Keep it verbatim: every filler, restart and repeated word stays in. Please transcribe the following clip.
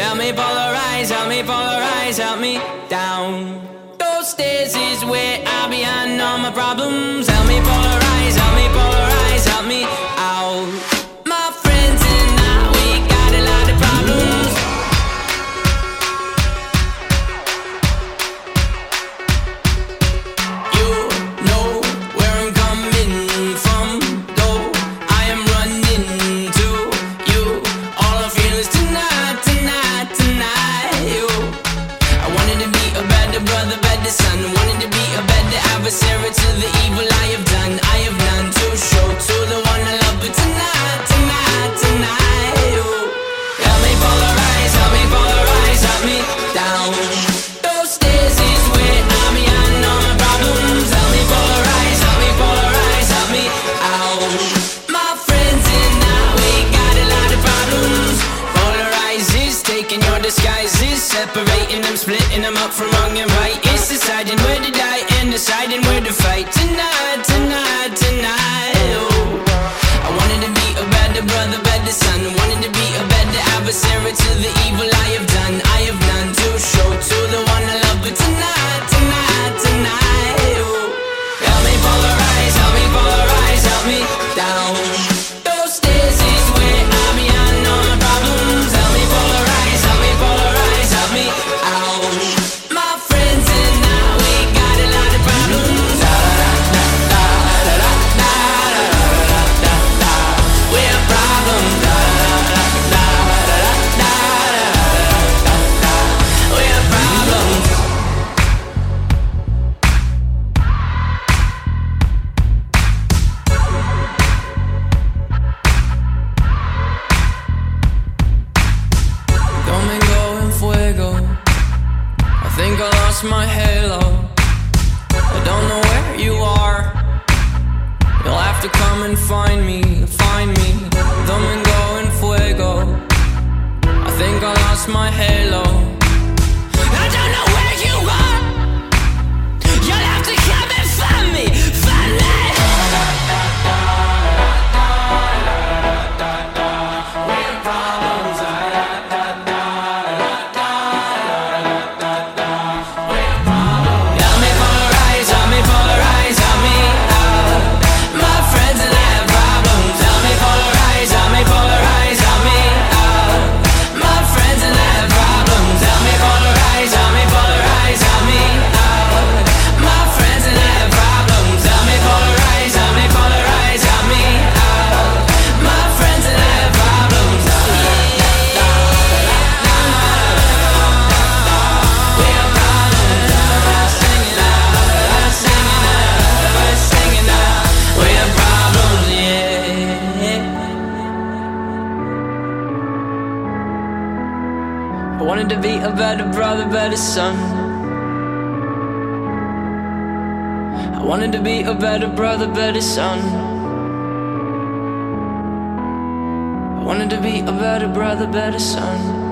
Help me polarize, help me polarize, help me down. Those stairs is where I behind all my problems. Help me polarize, help me polarize, help me out. My friends and I, we got a lot of problems. You know where I'm coming from, though I am running to you. All I feel is tonight, tonight, tonight. You, I wanted to be a better brother, better son. Wanted to be a better adversary to the evil I have done. I have none to show to the one I love, but tonight, tonight, tonight. You, help me polarize, help me polarize, help me down. Those stairs is where I'm behind all my problems. Help me polarize, help me polarize, help me out. My friends and I, we got a lot of problems. Polarize is taking your disguises, separating them, splitting them up from wrong and right. It's deciding where to die and deciding where to fight. Tonight, tonight, tonight. Oh, I wanted to be a better brother, better son. Wanted to be a better adversary to the evil I have done. I have none to show to the one I love, but tonight, tonight, tonight. Oh, help me polarize, help me polarize, help me down. Those stairs is where I'm behind all my problems. Help me polarize, help me polarize, help me out. My friends and I, we got a lot of problems. Da da da da da da da da da da. We have problems. Da da da da da da da da. We have problems. Domingo en fuego. I think I lost my halo. I don't know where you are. You'll have to come and find me, find me. Domingo en fuego. I think I lost my halo. I don't know where you are. You'll have to come and find me, find me. We have problems. Help me polarize, help me polarize, help me out. My friends and I have problems. Help me polarize, help me polarize, help me out. My friends and I have problems. Help me polarize, help me polarize, help me out. My friends and I have problems. Help me polarize, help me polarize, help me out. My friends and I have problems. We have problems. Singing out, singing out, singing out. We have problems, yeah. I wanted to be a better brother, better son. I wanted to be a better brother, better son. I wanted to be a better brother, better son.